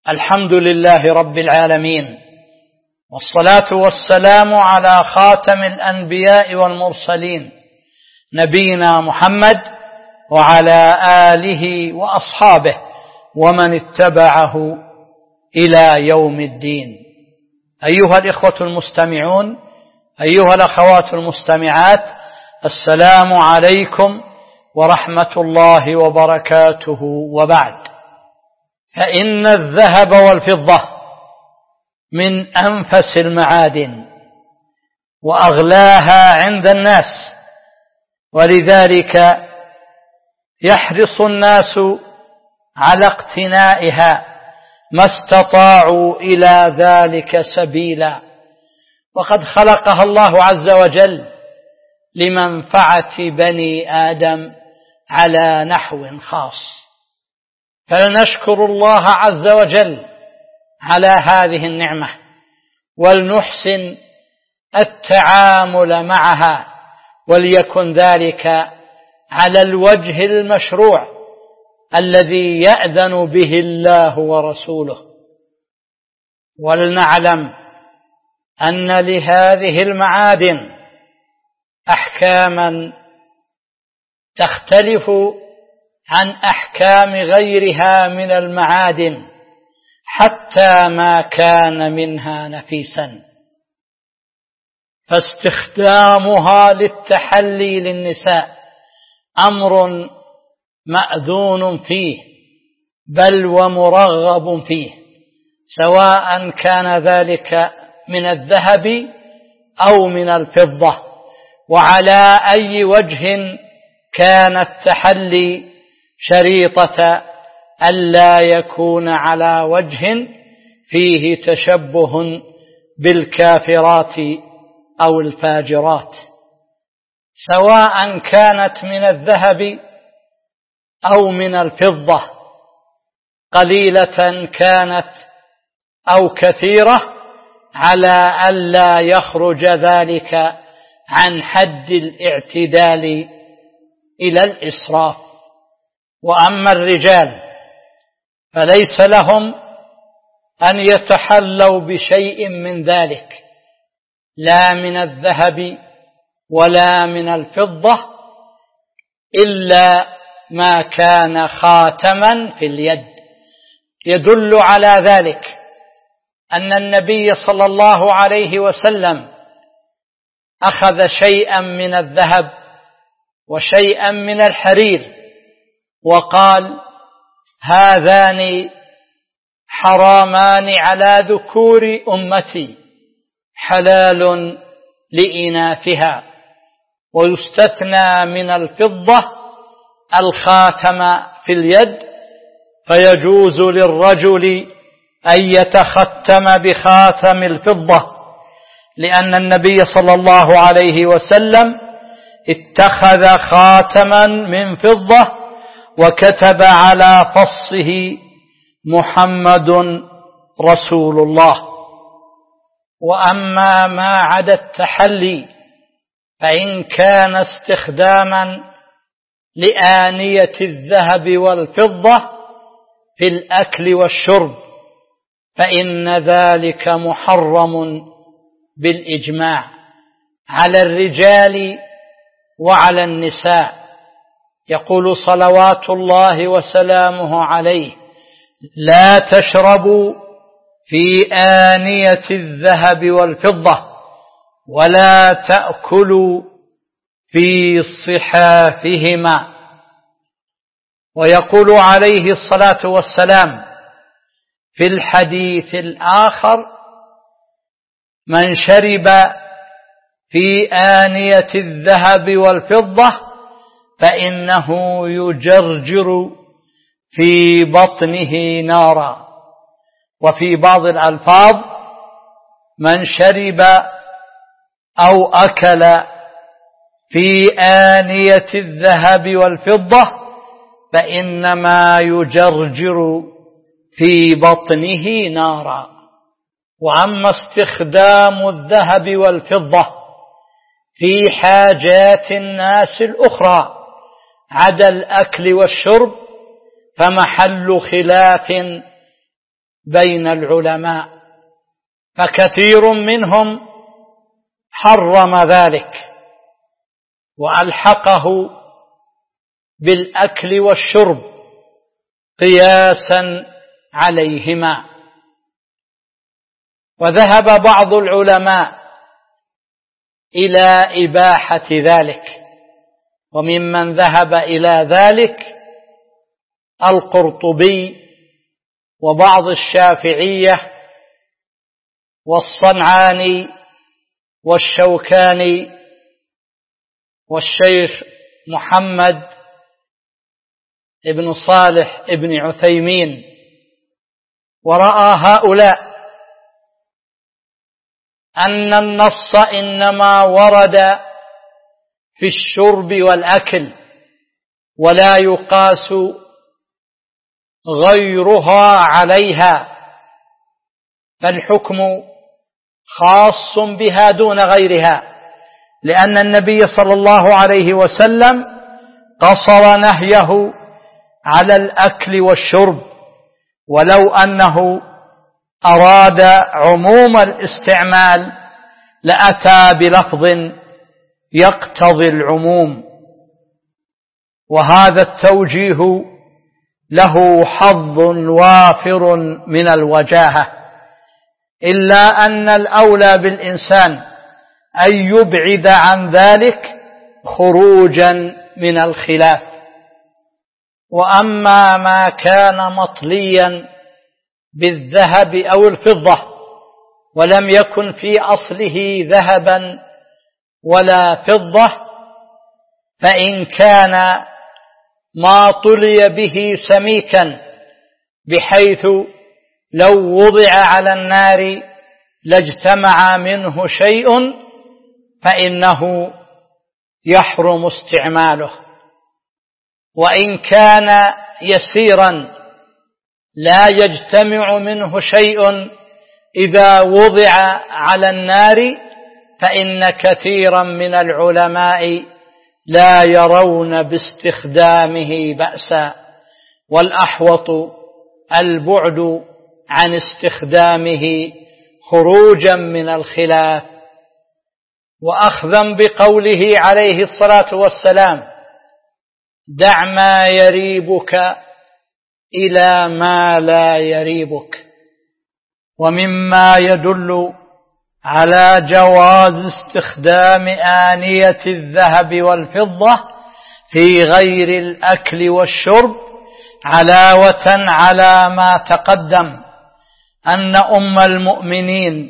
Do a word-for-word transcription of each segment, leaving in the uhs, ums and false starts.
الحمد لله رب العالمين، والصلاة والسلام على خاتم الأنبياء والمرسلين نبينا محمد وعلى آله وأصحابه ومن اتبعه إلى يوم الدين. أيها الإخوة المستمعون، أيها الأخوات المستمعات، السلام عليكم ورحمة الله وبركاته. وبعد، فإن الذهب والفضة من أنفس المعادن وأغلاها عند الناس، ولذلك يحرص الناس على اقتنائها ما استطاعوا إلى ذلك سبيلا، وقد خلقها الله عز وجل لمنفعة بني آدم على نحو خاص، فلنشكر الله عز وجل على هذه النعمة، ولنحسن التعامل معها، وليكن ذلك على الوجه المشروع الذي يأذن به الله ورسوله. ولنعلم أن لهذه المعادن أحكاما تختلف عن أحكام غيرها من المعادن حتى ما كان منها نفيسا، فاستخدامها للتحلي للنساء أمر مأذون فيه بل ومرغب فيه، سواء كان ذلك من الذهب أو من الفضة، وعلى أي وجه كان التحلي شريطة ألا يكون على وجه فيه تشبه بالكافرات أو الفاجرات، سواء كانت من الذهب أو من الفضة، قليلة كانت أو كثيرة، على ألا يخرج ذلك عن حد الاعتدال إلى الإسراف. وأما الرجال فليس لهم أن يتحلوا بشيء من ذلك، لا من الذهب ولا من الفضة، إلا ما كان خاتما في اليد. يدل على ذلك أن النبي صلى الله عليه وسلم أخذ شيئا من الذهب وشيئا من الحرير وقال: هذان حرامان على ذكور أمتي حلال لإناثها، ويستثنى من الفضة الخاتم في اليد، فيجوز للرجل أن يتختم بخاتم الفضة، لأن النبي صلى الله عليه وسلم اتخذ خاتما من فضة وكتب على فصه محمد رسول الله. وأما ما عدا التحلي فإن كان استخداما لآنية الذهب والفضة في الأكل والشرب فإن ذلك محرم بالإجماع على الرجال وعلى النساء. يقول صلوات الله وسلامه عليه: لا تشربوا في آنية الذهب والفضة ولا تأكلوا في صحافهما. ويقول عليه الصلاة والسلام في الحديث الآخر: من شرب في آنية الذهب والفضة فإنه يجرجر في بطنه نارا. وفي بعض الألفاظ: من شرب أو أكل في آنية الذهب والفضة فإنما يجرجر في بطنه نارا. وأما استخدام الذهب والفضة في حاجات الناس الأخرى عدا الأكل والشرب فمحل خلاف بين العلماء، فكثير منهم حرم ذلك وألحقه بالأكل والشرب قياسا عليهما. وذهب بعض العلماء إلى إباحة ذلك، وممن ذهب إلى ذلك القرطبي وبعض الشافعية والصنعاني والشوكاني والشيخ محمد ابن صالح ابن عثيمين. ورأى هؤلاء أن النص إنما ورد في الشرب والأكل ولا يقاس غيرها عليها، فالحكم خاص بها دون غيرها، لأن النبي صلى الله عليه وسلم قصر نهيه على الأكل والشرب، ولو أنه أراد عموم الاستعمال لأتى بلفظ يقتضي العموم، وهذا التوجيه له حظ وافر من الوجاهة، إلا أن الأولى بالإنسان أن يبعد عن ذلك خروجا من الخلاف. وأما ما كان مطليا بالذهب أو الفضة ولم يكن في أصله ذهبا ولا فضة، فإن كان ما طلي به سميكا بحيث لو وضع على النار لاجتمع منه شيء فإنه يحرم استعماله. وإن كان يسيرا لا يجتمع منه شيء إذا وضع على النار فإن كثيرا من العلماء لا يرون باستخدامه بأسا، والأحوط البعد عن استخدامه خروجا من الخلاف. وأخذا بقوله عليه الصلاة والسلام: دع ما يريبك إلى ما لا يريبك. ومما يدل على جواز استخدام آنية الذهب والفضة في غير الأكل والشرب علاوة على ما تقدم أن أم المؤمنين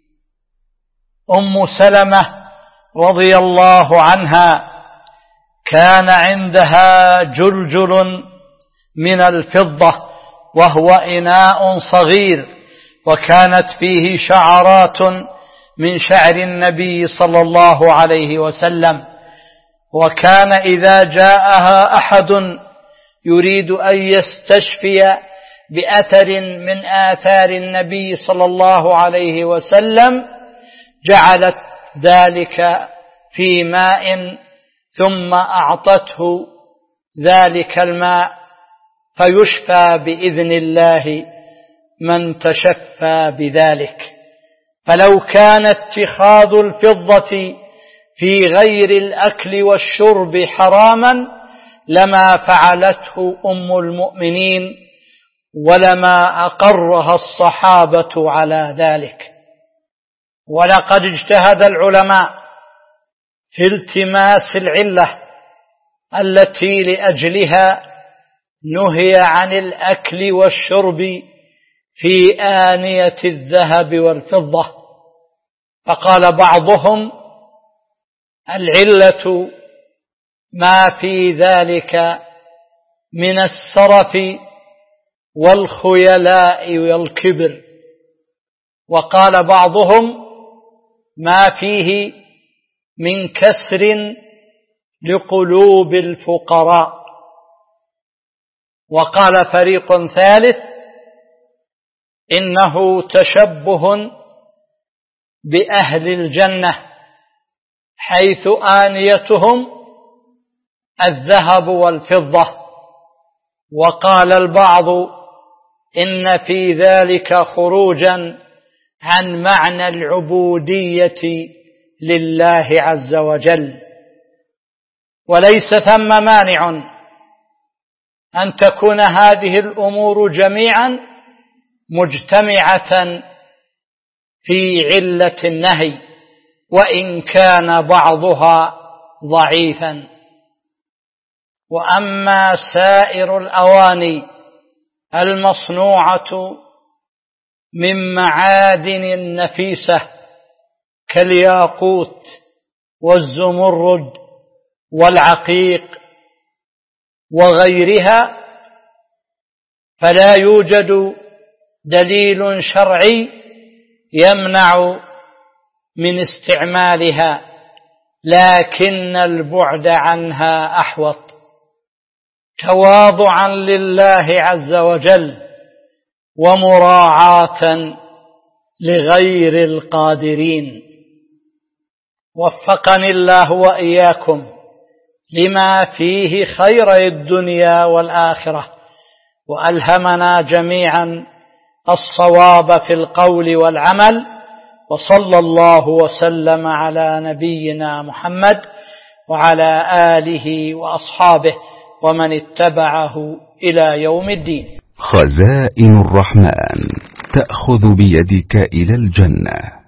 أم سلمة رضي الله عنها كان عندها جلجل من الفضة وهو إناء صغير، وكانت فيه شعرات من شعر النبي صلى الله عليه وسلم، وكان إذا جاءها أحد يريد أن يستشفي بأثر من آثار النبي صلى الله عليه وسلم جعلت ذلك في ماء ثم أعطته ذلك الماء فيشفى بإذن الله من تشفى بذلك. فلو كان اتخاذ الفضة في غير الأكل والشرب حراما لما فعلته أم المؤمنين ولما أقرها الصحابة على ذلك. ولقد اجتهد العلماء في التماس العلة التي لأجلها نهي عن الأكل والشرب في آنية الذهب والفضة، فقال بعضهم: العلة ما في ذلك من السرف والخيلاء والكبر. وقال بعضهم: ما فيه من كسر لقلوب الفقراء. وقال فريق ثالث: إنه تشبه بأهل الجنة حيث آنيتهم الذهب والفضة. وقال البعض: إن في ذلك خروجا عن معنى العبودية لله عز وجل، وليس ثم مانع أن تكون هذه الأمور جميعا مجتمعة في علة النهي، وإن كان بعضها ضعيفا. وأما سائر الأواني المصنوعة من معادن نفيسة كالياقوت والزمرد والعقيق وغيرها، فلا يوجد دليل شرعي يمنع من استعمالها، لكن البعد عنها أحوط تواضعا لله عز وجل ومراعاة لغير القادرين. وفقني الله وإياكم لما فيه خير الدنيا والآخرة، وألهمنا جميعا الصواب في القول والعمل، وصلى الله وسلم على نبينا محمد وعلى آله وأصحابه ومن اتبعه إلى يوم الدين. خزائن الرحمن تأخذ بيدك إلى الجنة.